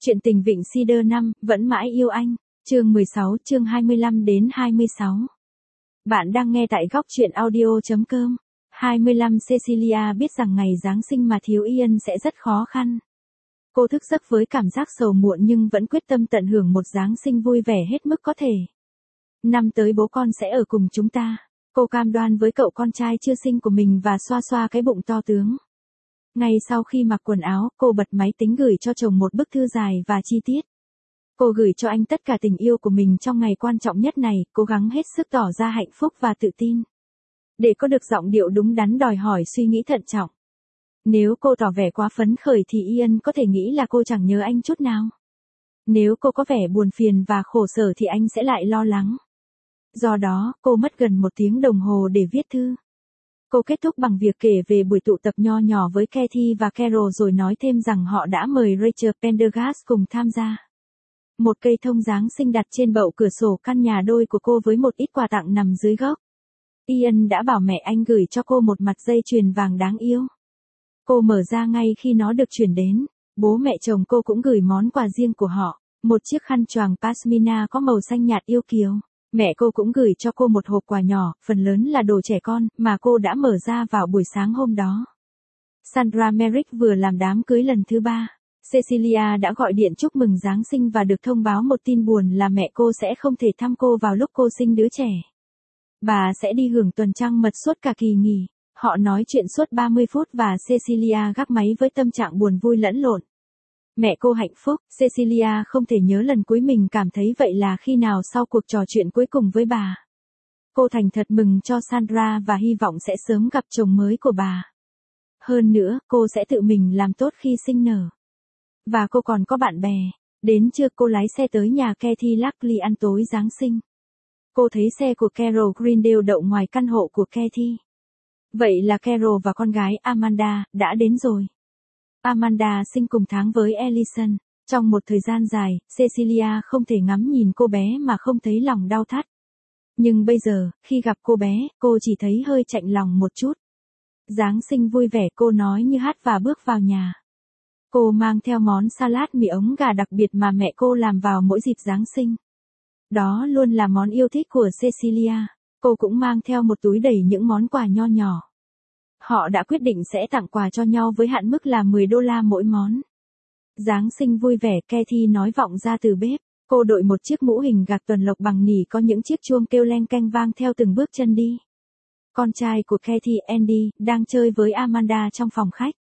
Chuyện tình Vịnh Cedar 5, vẫn mãi yêu anh. Chương 16, chương 25 đến 26. Bạn đang nghe tại góc truyện audio.com. 25 Cecilia biết rằng ngày Giáng sinh mà thiếu Ian sẽ rất khó khăn. Cô thức giấc với cảm giác sầu muộn nhưng vẫn quyết tâm tận hưởng một Giáng sinh vui vẻ hết mức có thể. Năm tới bố con sẽ ở cùng chúng ta. Cô cam đoan với cậu con trai chưa sinh của mình và xoa xoa cái bụng to tướng. Ngay sau khi mặc quần áo, cô bật máy tính gửi cho chồng một bức thư dài và chi tiết. Cô gửi cho anh tất cả tình yêu của mình trong ngày quan trọng nhất này, cố gắng hết sức tỏ ra hạnh phúc và tự tin. Để có được giọng điệu đúng đắn đòi hỏi suy nghĩ thận trọng. Nếu cô tỏ vẻ quá phấn khởi thì Ian có thể nghĩ là cô chẳng nhớ anh chút nào. Nếu cô có vẻ buồn phiền và khổ sở thì anh sẽ lại lo lắng. Do đó, cô mất gần 1 tiếng đồng hồ để viết thư. Cô kết thúc bằng việc kể về buổi tụ tập nho nhỏ với Kathy và Carol rồi nói thêm rằng họ đã mời Rachel Pendergast cùng tham gia. Một cây thông Giáng sinh đặt trên bậu cửa sổ căn nhà đôi của cô với một ít quà tặng nằm dưới gốc. Ian đã bảo mẹ anh gửi cho cô một mặt dây chuyền vàng đáng yêu. Cô mở ra ngay khi nó được chuyển đến. Bố mẹ chồng cô cũng gửi món quà riêng của họ, một chiếc khăn choàng pashmina có màu xanh nhạt yêu kiều. Mẹ cô cũng gửi cho cô một hộp quà nhỏ, phần lớn là đồ trẻ con, mà cô đã mở ra vào buổi sáng hôm đó. Sandra Merrick vừa làm đám cưới lần thứ 3. Cecilia đã gọi điện chúc mừng Giáng sinh và được thông báo một tin buồn là mẹ cô sẽ không thể thăm cô vào lúc cô sinh đứa trẻ. Bà sẽ đi hưởng tuần trăng mật suốt cả kỳ nghỉ. Họ nói chuyện suốt 30 phút và Cecilia gác máy với tâm trạng buồn vui lẫn lộn. Mẹ cô hạnh phúc, Cecilia không thể nhớ lần cuối mình cảm thấy vậy là khi nào sau cuộc trò chuyện cuối cùng với bà. Cô thành thật mừng cho Sandra và hy vọng sẽ sớm gặp chồng mới của bà. Hơn nữa, cô sẽ tự mình làm tốt khi sinh nở. Và cô còn có bạn bè. Đến trưa cô lái xe tới nhà Kathy Luckily ăn tối Giáng sinh. Cô thấy xe của Carol Greendale đậu ngoài căn hộ của Kathy. Vậy là Carol và con gái Amanda đã đến rồi. Amanda sinh cùng tháng với Ellison. Trong một thời gian dài, Cecilia không thể ngắm nhìn cô bé mà không thấy lòng đau thắt. Nhưng bây giờ, khi gặp cô bé, cô chỉ thấy hơi chạnh lòng một chút. Giáng sinh vui vẻ, cô nói như hát và bước vào nhà. Cô mang theo món salad mì ống gà đặc biệt mà mẹ cô làm vào mỗi dịp Giáng sinh. Đó luôn là món yêu thích của Cecilia. Cô cũng mang theo một túi đầy những món quà nho nhỏ. Họ đã quyết định sẽ tặng quà cho nhau với hạn mức là $10 mỗi món. Giáng sinh vui vẻ, Kathy nói vọng ra từ bếp. Cô đội một chiếc mũ hình gạc tuần lộc bằng nỉ có những chiếc chuông kêu leng keng vang theo từng bước chân đi. Con trai của Kathy, Andy, đang chơi với Amanda trong phòng khách.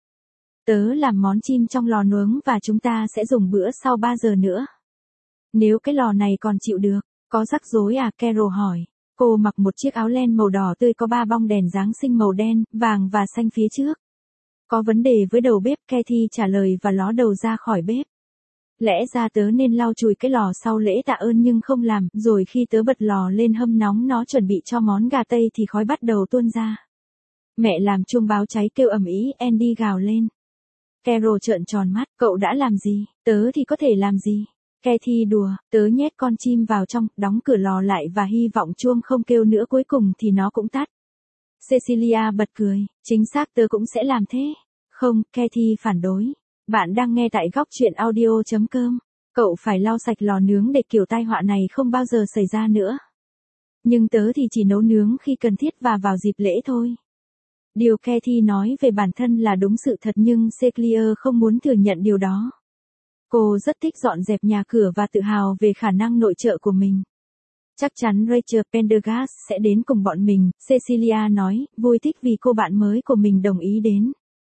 Tớ làm món chim trong lò nướng và chúng ta sẽ dùng bữa sau 3 giờ nữa. Nếu cái lò này còn chịu được, có rắc rối à? Carol hỏi. Cô mặc một chiếc áo len màu đỏ tươi có 3 bông đèn Giáng sinh màu đen, vàng và xanh phía trước. Có vấn đề với đầu bếp, Kathy trả lời và ló đầu ra khỏi bếp. Lẽ ra tớ nên lau chùi cái lò sau lễ tạ ơn nhưng không làm, rồi khi tớ bật lò lên hâm nóng nó chuẩn bị cho món gà tây thì khói bắt đầu tuôn ra. Mẹ làm chuông báo cháy kêu ầm ĩ, Andy gào lên. Carol trợn tròn mắt, cậu đã làm gì? Tớ thì có thể làm gì? Kathy đùa, tớ nhét con chim vào trong, đóng cửa lò lại và hy vọng chuông không kêu nữa, cuối cùng thì nó cũng tắt. Cecilia bật cười, chính xác tớ cũng sẽ làm thế. Không, Kathy phản đối. Bạn đang nghe tại góc truyện audio.com. Cậu phải lau sạch lò nướng để kiểu tai họa này không bao giờ xảy ra nữa. Nhưng tớ thì chỉ nấu nướng khi cần thiết và vào dịp lễ thôi. Điều Kathy nói về bản thân là đúng sự thật nhưng Cecilia không muốn thừa nhận điều đó. Cô rất thích dọn dẹp nhà cửa và tự hào về khả năng nội trợ của mình. Chắc chắn Rachel Pendergast sẽ đến cùng bọn mình, Cecilia nói, vui thích vì cô bạn mới của mình đồng ý đến.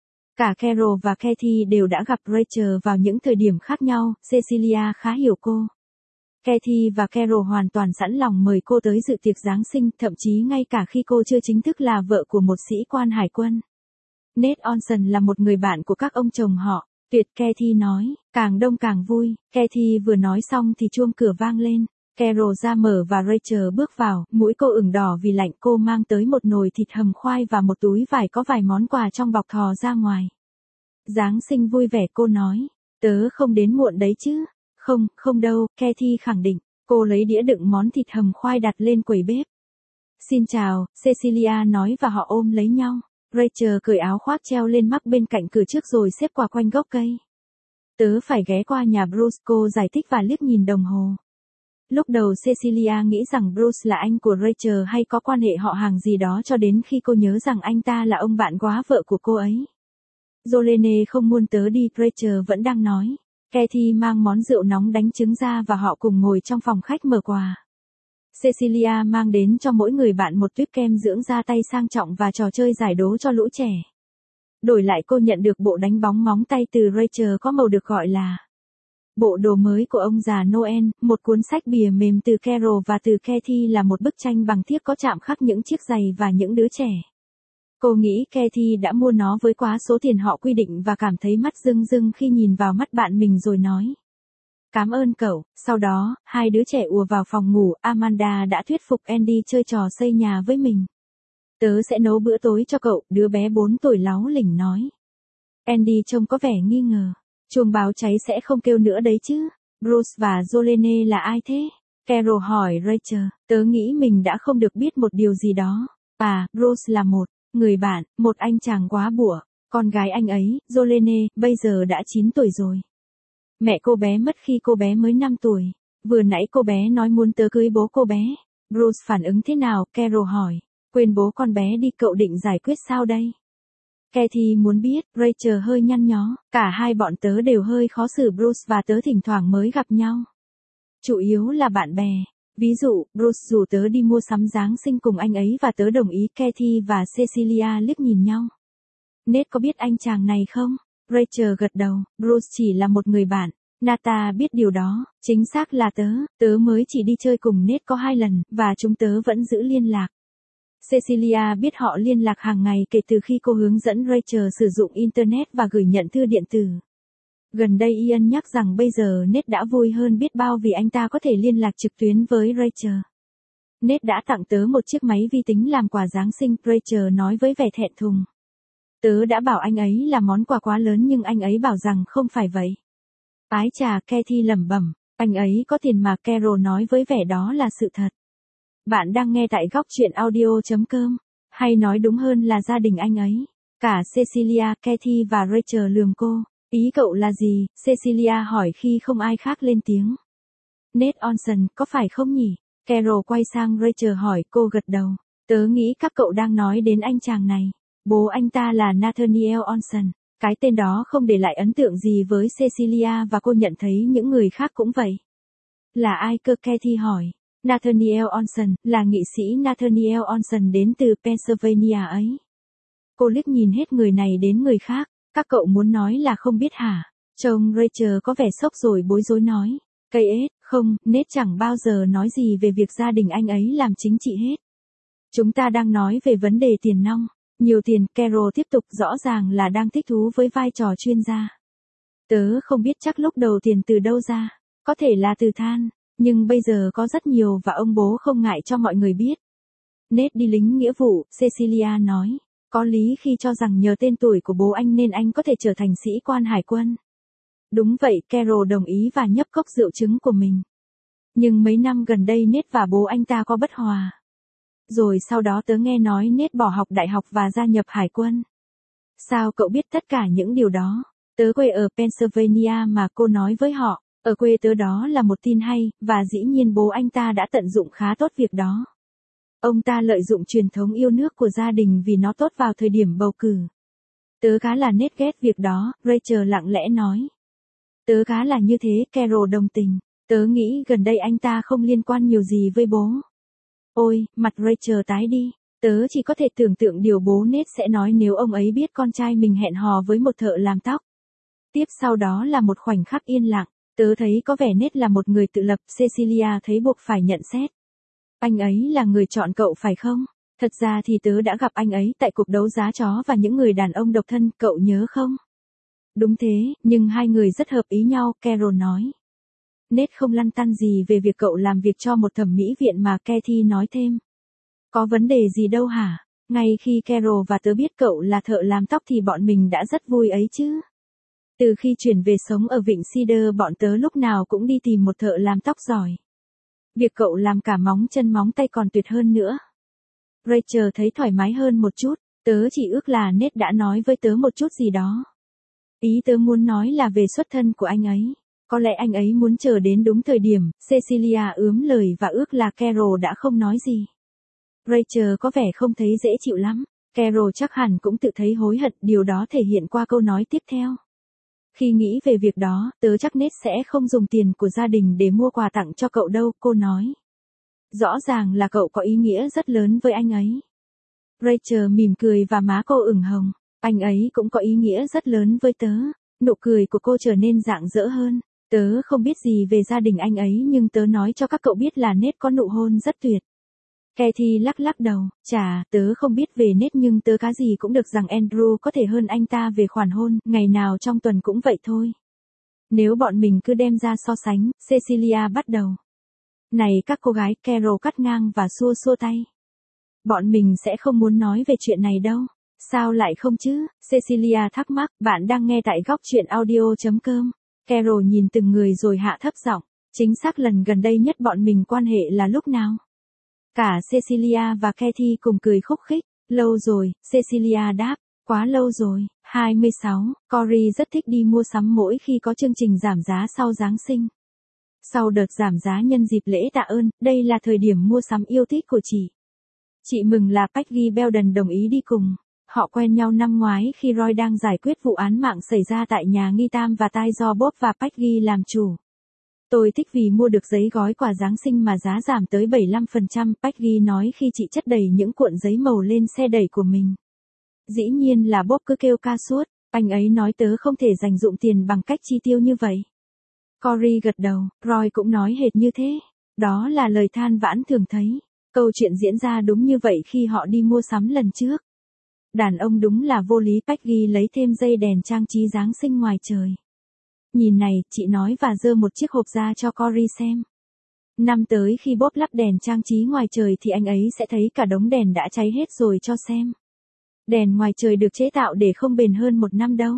Cả Carol và Kathy đều đã gặp Rachel vào những thời điểm khác nhau, Cecilia khá hiểu cô. Kathy và Carol hoàn toàn sẵn lòng mời cô tới dự tiệc Giáng sinh, thậm chí ngay cả khi cô chưa chính thức là vợ của một sĩ quan hải quân. Nate Olson là một người bạn của các ông chồng họ. Tuyệt, Kathy nói, càng đông càng vui. Kathy vừa nói xong thì chuông cửa vang lên. Carol ra mở và Rachel bước vào, mũi cô ửng đỏ vì lạnh. Cô mang tới một nồi thịt hầm khoai và một túi vải có vài món quà trong bọc thò ra ngoài. Giáng sinh vui vẻ, cô nói. Tớ không đến muộn đấy chứ? Không, không đâu, Kathy khẳng định. Cô lấy đĩa đựng món thịt hầm khoai đặt lên quầy bếp. Xin chào, Cecilia nói và họ ôm lấy nhau. Rachel cởi áo khoác treo lên mắc bên cạnh cửa trước rồi xếp quà quanh gốc cây. Tớ phải ghé qua nhà Bruce, cô giải thích và liếc nhìn đồng hồ. Lúc đầu Cecilia nghĩ rằng Bruce là anh của Rachel hay có quan hệ họ hàng gì đó cho đến khi cô nhớ rằng anh ta là ông bạn góa vợ của cô ấy. Jolene không muốn tớ đi, Rachel vẫn đang nói. Kathy mang món rượu nóng đánh trứng ra và họ cùng ngồi trong phòng khách mở quà. Cecilia mang đến cho mỗi người bạn một tuyếp kem dưỡng da tay sang trọng và trò chơi giải đố cho lũ trẻ. Đổi lại cô nhận được bộ đánh bóng móng tay từ Rachel có màu được gọi là bộ đồ mới của ông già Noel, một cuốn sách bìa mềm từ Carol và từ Kathy là một bức tranh bằng thiếc có chạm khắc những chiếc giày và những đứa trẻ. Cô nghĩ Kathy đã mua nó với quá số tiền họ quy định và cảm thấy mắt rưng rưng khi nhìn vào mắt bạn mình rồi nói. Cảm ơn cậu. Sau đó, hai đứa trẻ ùa vào phòng ngủ, Amanda đã thuyết phục Andy chơi trò xây nhà với mình. Tớ sẽ nấu bữa tối cho cậu, đứa bé 4 tuổi láu lỉnh nói. Andy trông có vẻ nghi ngờ. Chuông báo cháy sẽ không kêu nữa đấy chứ. Bruce và Jolene là ai thế? Carol hỏi Rachel. Tớ nghĩ mình đã không được biết một điều gì đó. Bruce là một người bạn, một anh chàng quá bủa. Con gái anh ấy, Jolene, bây giờ đã 9 tuổi rồi. Mẹ cô bé mất khi cô bé mới 5 tuổi. Vừa nãy cô bé nói muốn tớ cưới bố cô bé. Bruce phản ứng thế nào? Carol hỏi. Quên bố con bé đi, cậu định giải quyết sao đây? Kathy muốn biết, Rachel hơi nhăn nhó. Cả hai bọn tớ đều hơi khó xử Bruce và tớ thỉnh thoảng mới gặp nhau. Chủ yếu là bạn bè. Ví dụ, Bruce rủ tớ đi mua sắm Giáng sinh cùng anh ấy và tớ đồng ý. Kathy và Cecilia liếc nhìn nhau. Nate có biết anh chàng này không? Rachel gật đầu. Bruce chỉ là một người bạn. Nata biết điều đó. Chính xác là tớ mới chỉ đi chơi cùng Nate có 2 lần, và chúng tớ vẫn giữ liên lạc. Cecilia biết họ liên lạc hàng ngày kể từ khi cô hướng dẫn Rachel sử dụng Internet và gửi nhận thư điện tử. Gần đây Ian nhắc rằng bây giờ Nate đã vui hơn biết bao vì anh ta có thể liên lạc trực tuyến với Rachel. Nate đã tặng tớ một chiếc máy vi tính làm quà Giáng sinh, Rachel nói với vẻ thẹn thùng. Tớ đã bảo anh ấy là món quà quá lớn nhưng anh ấy bảo rằng không phải vậy. Ái chà, Kathy lẩm bẩm, anh ấy có tiền mà, Carol nói với vẻ đó là sự thật. Bạn đang nghe tại góc truyện audio.com, hay nói đúng hơn là gia đình anh ấy. Cả Cecilia, Kathy và Rachel lườm cô. Ý cậu là gì? Cecilia hỏi khi không ai khác lên tiếng. Nate Olson, có phải không nhỉ? Carol quay sang Rachel hỏi, cô gật đầu. Tớ nghĩ các cậu đang nói đến anh chàng này. Bố anh ta là Nathaniel Olson. Cái tên đó không để lại ấn tượng gì với Cecilia và cô nhận thấy những người khác cũng vậy. Là ai cơ? Kathy hỏi. Nathaniel Olson, là nghị sĩ Nathaniel Olson đến từ Pennsylvania ấy. Cô liếc nhìn hết người này đến người khác. Các cậu muốn nói là không biết hả? Trông Rachel có vẻ sốc rồi bối rối nói. Cây ết, không, Nate chẳng bao giờ nói gì về việc gia đình anh ấy làm chính trị hết. Chúng ta đang nói về vấn đề tiền nong. Nhiều tiền, Carol tiếp tục, rõ ràng là đang thích thú với vai trò chuyên gia. Tớ không biết chắc lúc đầu tiền từ đâu ra. Có thể là từ than. Nhưng bây giờ có rất nhiều và ông bố không ngại cho mọi người biết. Nate đi lính nghĩa vụ, Cecilia nói. Có lý khi cho rằng nhờ tên tuổi của bố anh nên anh có thể trở thành sĩ quan hải quân. Đúng vậy, Carol đồng ý và nhấp cốc rượu trứng của mình. Nhưng mấy năm gần đây Nate và bố anh ta có bất hòa. Rồi sau đó tớ nghe nói Nate bỏ học đại học và gia nhập hải quân. Sao cậu biết tất cả những điều đó? Tớ quê ở Pennsylvania mà, cô nói với họ. Ở quê tớ đó là một tin hay, và dĩ nhiên bố anh ta đã tận dụng khá tốt việc đó. Ông ta lợi dụng truyền thống yêu nước của gia đình vì nó tốt vào thời điểm bầu cử. Tớ khá là nết ghét việc đó, Rachel lặng lẽ nói. Tớ khá là như thế, Carol đồng tình. Tớ nghĩ gần đây anh ta không liên quan nhiều gì với bố. Ôi, mặt Rachel tái đi. Tớ chỉ có thể tưởng tượng điều bố Nate sẽ nói nếu ông ấy biết con trai mình hẹn hò với một thợ làm tóc. Tiếp sau đó là một khoảnh khắc yên lặng. Tớ thấy có vẻ Nate là một người tự lập, Cecilia thấy buộc phải nhận xét. Anh ấy là người chọn cậu phải không? Thật ra thì tớ đã gặp anh ấy tại cuộc đấu giá chó và những người đàn ông độc thân, cậu nhớ không? Đúng thế, nhưng hai người rất hợp ý nhau, Carol nói. Nate không lăn tăn gì về việc cậu làm việc cho một thẩm mỹ viện mà, Kathy nói thêm. Có vấn đề gì đâu hả? Ngay khi Carol và tớ biết cậu là thợ làm tóc thì bọn mình đã rất vui ấy chứ. Từ khi chuyển về sống ở Vịnh Cedar bọn tớ lúc nào cũng đi tìm một thợ làm tóc giỏi. Việc cậu làm cả móng chân móng tay còn tuyệt hơn nữa. Rachel thấy thoải mái hơn một chút, tớ chỉ ước là Nate đã nói với tớ một chút gì đó. Ý tớ muốn nói là về xuất thân của anh ấy. Có lẽ anh ấy muốn chờ đến đúng thời điểm, Cecilia ướm lời và ước là Carol đã không nói gì. Rachel có vẻ không thấy dễ chịu lắm. Carol chắc hẳn cũng tự thấy hối hận, điều đó thể hiện qua câu nói tiếp theo. Khi nghĩ về việc đó, tớ chắc Nate sẽ không dùng tiền của gia đình để mua quà tặng cho cậu đâu, cô nói. Rõ ràng là cậu có ý nghĩa rất lớn với anh ấy. Rachel mỉm cười và má cô ửng hồng. Anh ấy cũng có ý nghĩa rất lớn với tớ. Nụ cười của cô trở nên rạng rỡ hơn. Tớ không biết gì về gia đình anh ấy nhưng tớ nói cho các cậu biết là Nate có nụ hôn rất tuyệt. Kathy lắc lắc đầu, chà, tớ không biết về Nate nhưng tớ cá gì cũng được rằng Andrew có thể hơn anh ta về khoản hôn, ngày nào trong tuần cũng vậy thôi. Nếu bọn mình cứ đem ra so sánh, Cecilia bắt đầu. Này các cô gái, Carol cắt ngang và xua xua tay. Bọn mình sẽ không muốn nói về chuyện này đâu. Sao lại không chứ? Cecilia thắc mắc, bạn đang nghe tại góc chuyện audio.com. Carol nhìn từng người rồi hạ thấp giọng. Chính xác lần gần đây nhất bọn mình quan hệ là lúc nào? Cả Cecilia và Kathy cùng cười khúc khích. Lâu rồi, Cecilia đáp. Quá lâu rồi. 26, Cory rất thích đi mua sắm mỗi khi có chương trình giảm giá sau Giáng sinh. Sau đợt giảm giá nhân dịp lễ tạ ơn, đây là thời điểm mua sắm yêu thích của chị. Chị mừng là Peggy Belden đồng ý đi cùng. Họ quen nhau năm ngoái khi Roy đang giải quyết vụ án mạng xảy ra tại nhà nghi tam và tai do Bob và Peggy làm chủ. Tôi thích vì mua được giấy gói quà Giáng sinh mà giá giảm tới 75%, Peggy nói khi chị chất đầy những cuộn giấy màu lên xe đẩy của mình. Dĩ nhiên là Bob cứ kêu ca suốt, anh ấy nói tớ không thể dành dụm tiền bằng cách chi tiêu như vậy. Cory gật đầu, Roy cũng nói hệt như thế. Đó là lời than vãn thường thấy. Câu chuyện diễn ra đúng như vậy khi họ đi mua sắm lần trước. Đàn ông đúng là vô lý. Peggy lấy thêm dây đèn trang trí Giáng sinh ngoài trời. Nhìn này, chị nói và giơ một chiếc hộp ra cho Cory xem. Năm tới khi Bob lắp đèn trang trí ngoài trời thì anh ấy sẽ thấy cả đống đèn đã cháy hết rồi cho xem. Đèn ngoài trời được chế tạo để không bền hơn 1 năm đâu.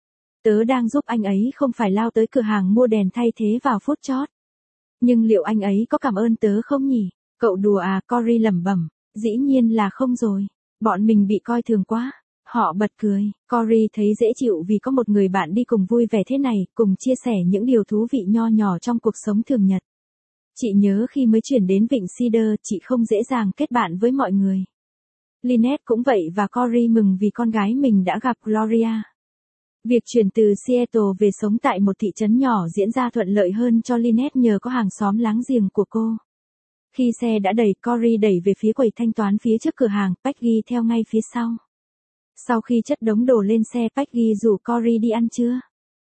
Tớ đang giúp anh ấy không phải lao tới cửa hàng mua đèn thay thế vào phút chót. Nhưng liệu anh ấy có cảm ơn tớ không nhỉ? Cậu đùa à? Cory lẩm bẩm. Dĩ nhiên là không rồi. Bọn mình bị coi thường quá. Họ bật cười. Cory thấy dễ chịu vì có một người bạn đi cùng vui vẻ thế này, cùng chia sẻ những điều thú vị nho nhỏ trong cuộc sống thường nhật. Chị nhớ khi mới chuyển đến Vịnh Cedar, chị không dễ dàng kết bạn với mọi người. Lynette cũng vậy và Cory mừng vì con gái mình đã gặp Gloria. Việc chuyển từ Seattle về sống tại một thị trấn nhỏ diễn ra thuận lợi hơn cho Lynette nhờ có hàng xóm láng giềng của cô. Khi xe đã đầy, Cory đẩy về phía quầy thanh toán phía trước cửa hàng, Peggy theo ngay phía sau. Sau khi chất đống đồ lên xe, Peggy rủ Cory đi ăn trưa.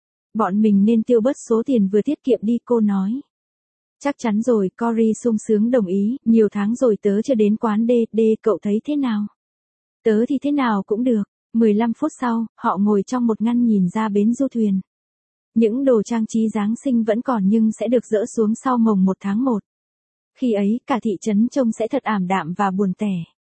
Bọn mình nên tiêu bớt số tiền vừa tiết kiệm đi, cô nói. Chắc chắn rồi, Cory sung sướng đồng ý, nhiều tháng rồi tớ chưa đến quán D, cậu thấy thế nào? Tớ thì thế nào cũng được. 15 phút sau, họ ngồi trong một ngăn nhìn ra bến du thuyền. Những đồ trang trí Giáng sinh vẫn còn nhưng sẽ được dỡ xuống sau mồng 1 tháng 1. Khi ấy, cả thị trấn trông sẽ thật ảm đạm và buồn tẻ.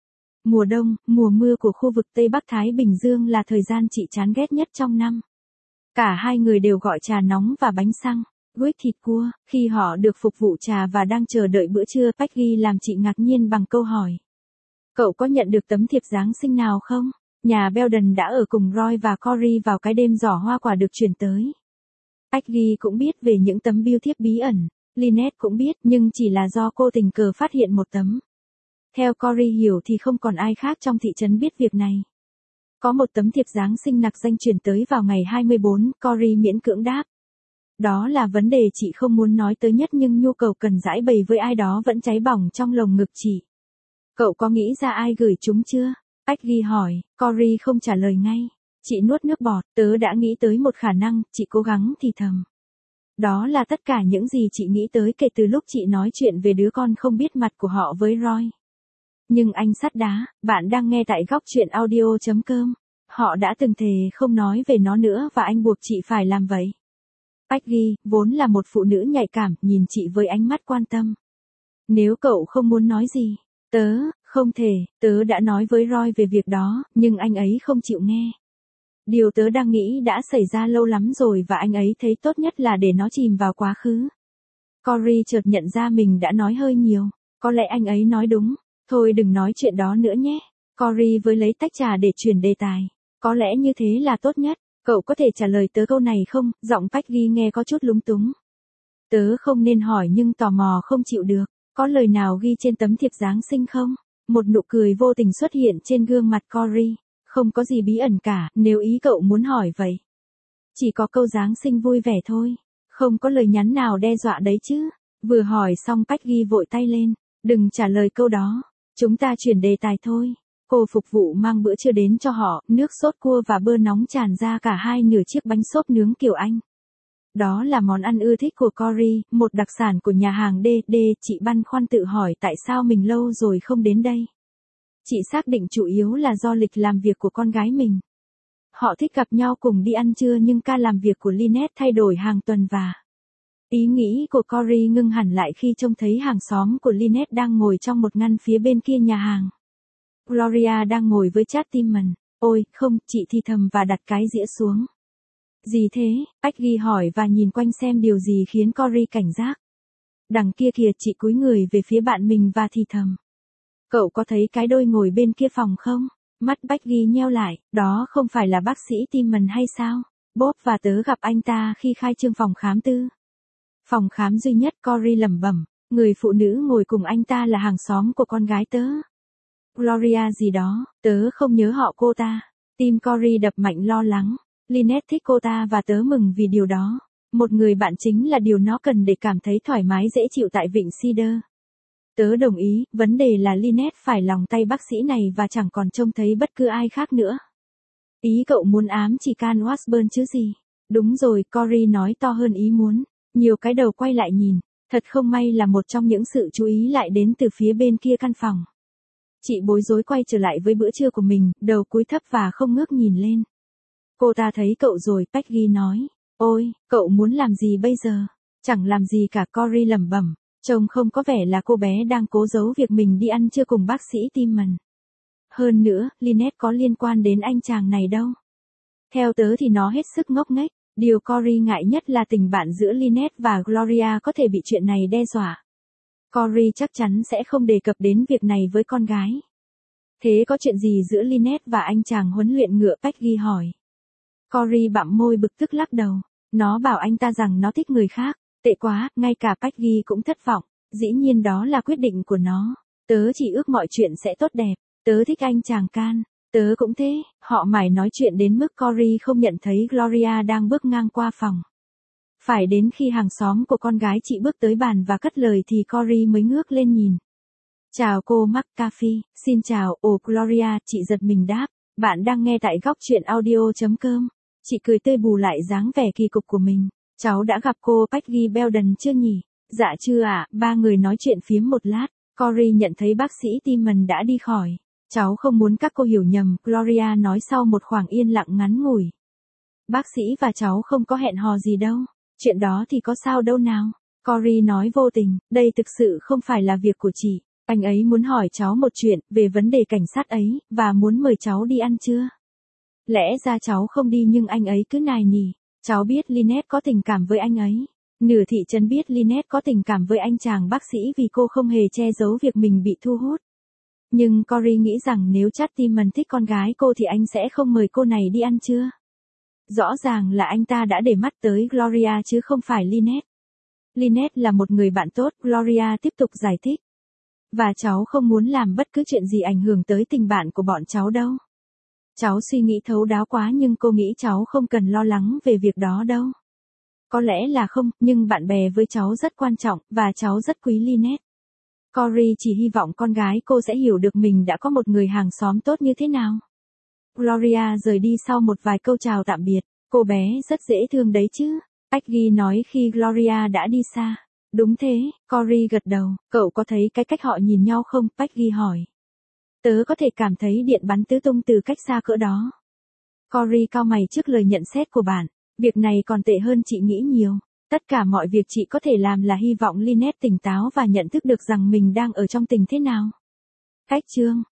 Mùa đông, mùa mưa của khu vực Tây Bắc Thái Bình Dương là thời gian chị chán ghét nhất trong năm. Cả hai người đều gọi trà nóng và bánh xăng, guếch thịt cua. Khi họ được phục vụ trà và đang chờ đợi bữa trưa, Peggy làm chị ngạc nhiên bằng câu hỏi. Cậu có nhận được tấm thiệp Giáng sinh nào không? Nhà Belden đã ở cùng Roy và Cory vào cái đêm giỏ hoa quả được chuyển tới. Peggy cũng biết về những tấm bưu thiếp bí ẩn. Lynette cũng biết nhưng chỉ là do cô tình cờ phát hiện một tấm. Theo Cory hiểu thì không còn ai khác trong thị trấn biết việc này. Có một tấm thiệp Giáng sinh nặc danh chuyển tới vào ngày 24, Cory miễn cưỡng đáp. Đó là vấn đề chị không muốn nói tới nhất nhưng nhu cầu cần giải bày với ai đó vẫn cháy bỏng trong lồng ngực chị. Cậu có nghĩ ra ai gửi chúng chưa? Peggy hỏi, Cory không trả lời ngay. Chị nuốt nước bọt, tớ đã nghĩ tới một khả năng, chị cố gắng thì thầm. Đó là tất cả những gì chị nghĩ tới kể từ lúc chị nói chuyện về đứa con không biết mặt của họ với Roy. Nhưng anh sắt đá, bạn đang nghe tại góc chuyện audio.com. Họ đã từng thề không nói về nó nữa và anh buộc chị phải làm vậy. Peggy, vốn là một phụ nữ nhạy cảm, nhìn chị với ánh mắt quan tâm. Nếu cậu không muốn nói gì, không thể, tớ đã nói với Roy về việc đó, nhưng anh ấy không chịu nghe. Điều tớ đang nghĩ đã xảy ra lâu lắm rồi và anh ấy thấy tốt nhất là để nó chìm vào quá khứ. Cory chợt nhận ra mình đã nói hơi nhiều, có lẽ anh ấy nói đúng, thôi đừng nói chuyện đó nữa nhé. Cory với lấy tách trà để chuyển đề tài, có lẽ như thế là tốt nhất. Cậu có thể trả lời tớ câu này không? Giọng Peggy nghe có chút lúng túng. Tớ không nên hỏi nhưng tò mò không chịu được. Có lời nào ghi trên tấm thiệp Giáng sinh không? Một nụ cười vô tình xuất hiện trên gương mặt Cory. Không có gì bí ẩn cả, nếu ý cậu muốn hỏi vậy. Chỉ có câu Giáng sinh vui vẻ thôi. Không có lời nhắn nào đe dọa đấy chứ. Vừa hỏi xong Peggy vội tay lên. Đừng trả lời câu đó. Chúng ta chuyển đề tài thôi. Cô phục vụ mang bữa trưa đến cho họ, nước sốt cua và bơ nóng tràn ra cả hai nửa chiếc bánh xốp nướng kiểu Anh. Đó là món ăn ưa thích của Cory, một đặc sản của nhà hàng DD. Chị băn khoăn tự hỏi tại sao mình lâu rồi không đến đây. Chị xác định chủ yếu là do lịch làm việc của con gái mình. Họ thích gặp nhau cùng đi ăn trưa nhưng ca làm việc của Lynette thay đổi hàng tuần và ý nghĩ của Cory ngưng hẳn lại khi trông thấy hàng xóm của Lynette đang ngồi trong một ngăn phía bên kia nhà hàng. Gloria đang ngồi với Chad Timon. Ôi, không, chị thì thầm và đặt cái dĩa xuống. Gì thế? Peggy hỏi và nhìn quanh xem điều gì khiến Cory cảnh giác. Đằng kia kìa, chị cúi người về phía bạn mình và thì thầm. Cậu có thấy cái đôi ngồi bên kia phòng không? Mắt Peggy nheo lại, đó không phải là bác sĩ Timon hay sao? Bob và tớ gặp anh ta khi khai trương phòng khám tư. Phòng khám duy nhất, Cory lẩm bẩm, người phụ nữ ngồi cùng anh ta là hàng xóm của con gái tớ. Gloria gì đó, tớ không nhớ họ cô ta. Tim Cory đập mạnh lo lắng. Lynette thích cô ta và tớ mừng vì điều đó. Một người bạn chính là điều nó cần để cảm thấy thoải mái dễ chịu tại Vịnh Cedar. Tớ đồng ý, vấn đề là Lynette phải lòng tay bác sĩ này và chẳng còn trông thấy bất cứ ai khác nữa. Ý cậu muốn ám chỉ Can Washburn chứ gì? Đúng rồi, Cory nói to hơn ý muốn. Nhiều cái đầu quay lại nhìn. Thật không may là một trong những sự chú ý lại đến từ phía bên kia căn phòng. Chị bối rối quay trở lại với bữa trưa của mình, đầu cúi thấp và không ngước nhìn lên. Cô ta thấy cậu rồi, Peggy nói. Ôi, cậu muốn làm gì bây giờ? Chẳng làm gì cả, Cory lẩm bẩm. Trông không có vẻ là cô bé đang cố giấu việc mình đi ăn trưa cùng bác sĩ Timon. Hơn nữa, Lynette có liên quan đến anh chàng này đâu. Theo tớ thì nó hết sức ngốc nghếch. Điều Cory ngại nhất là tình bạn giữa Lynette và Gloria có thể bị chuyện này đe dọa. Cory chắc chắn sẽ không đề cập đến việc này với con gái. Thế có chuyện gì giữa Lynette và anh chàng huấn luyện ngựa? Peggy hỏi. Cory bặm môi bực tức lắc đầu. Nó bảo anh ta rằng nó thích người khác. Tệ quá, ngay cả Peggy cũng thất vọng. Dĩ nhiên đó là quyết định của nó. Tớ chỉ ước mọi chuyện sẽ tốt đẹp. Tớ thích anh chàng Can. Tớ cũng thế. Họ mải nói chuyện đến mức Cory không nhận thấy Gloria đang bước ngang qua phòng. Phải đến khi hàng xóm của con gái chị bước tới bàn và cất lời thì Cory mới ngước lên nhìn. Chào cô McCarthy, xin chào, Gloria, chị giật mình đáp. Bạn đang nghe tại góc truyện audio.com. Chị cười tươi bù lại dáng vẻ kỳ cục của mình. Cháu đã gặp cô Peggy Belden chưa nhỉ? Dạ chưa ạ. Ba người nói chuyện phiếm một lát. Cory nhận thấy bác sĩ Timon đã đi khỏi. Cháu không muốn các cô hiểu nhầm, Gloria nói sau một khoảng yên lặng ngắn ngủi. Bác sĩ và cháu không có hẹn hò gì đâu. Chuyện đó thì có sao đâu nào. Cory nói vô tình, đây thực sự không phải là việc của chị. Anh ấy muốn hỏi cháu một chuyện về vấn đề cảnh sát ấy, và muốn mời cháu đi ăn trưa. Lẽ ra cháu không đi nhưng anh ấy cứ nài nỉ. Cháu biết Lynette có tình cảm với anh ấy. Nửa thị trấn biết Lynette có tình cảm với anh chàng bác sĩ vì cô không hề che giấu việc mình bị thu hút. Nhưng Cory nghĩ rằng nếu Chad Timon thích con gái cô thì anh sẽ không mời cô này đi ăn trưa. Rõ ràng là anh ta đã để mắt tới Gloria chứ không phải Lynette. Lynette là một người bạn tốt, Gloria tiếp tục giải thích. Và cháu không muốn làm bất cứ chuyện gì ảnh hưởng tới tình bạn của bọn cháu đâu. Cháu suy nghĩ thấu đáo quá nhưng cô nghĩ cháu không cần lo lắng về việc đó đâu. Có lẽ là không, nhưng bạn bè với cháu rất quan trọng, và cháu rất quý Lynette. Cory chỉ hy vọng con gái cô sẽ hiểu được mình đã có một người hàng xóm tốt như thế nào. Gloria rời đi sau một vài câu chào tạm biệt. Cô bé rất dễ thương đấy chứ. Peggy nói khi Gloria đã đi xa. Đúng thế, Cory gật đầu. Cậu có thấy cái cách họ nhìn nhau không? Peggy hỏi. Tớ có thể cảm thấy điện bắn tứ tung từ cách xa cỡ đó. Cory cau mày trước lời nhận xét của bạn. Việc này còn tệ hơn chị nghĩ nhiều. Tất cả mọi việc chị có thể làm là hy vọng Lynette tỉnh táo và nhận thức được rằng mình đang ở trong tình thế nào. Cách chương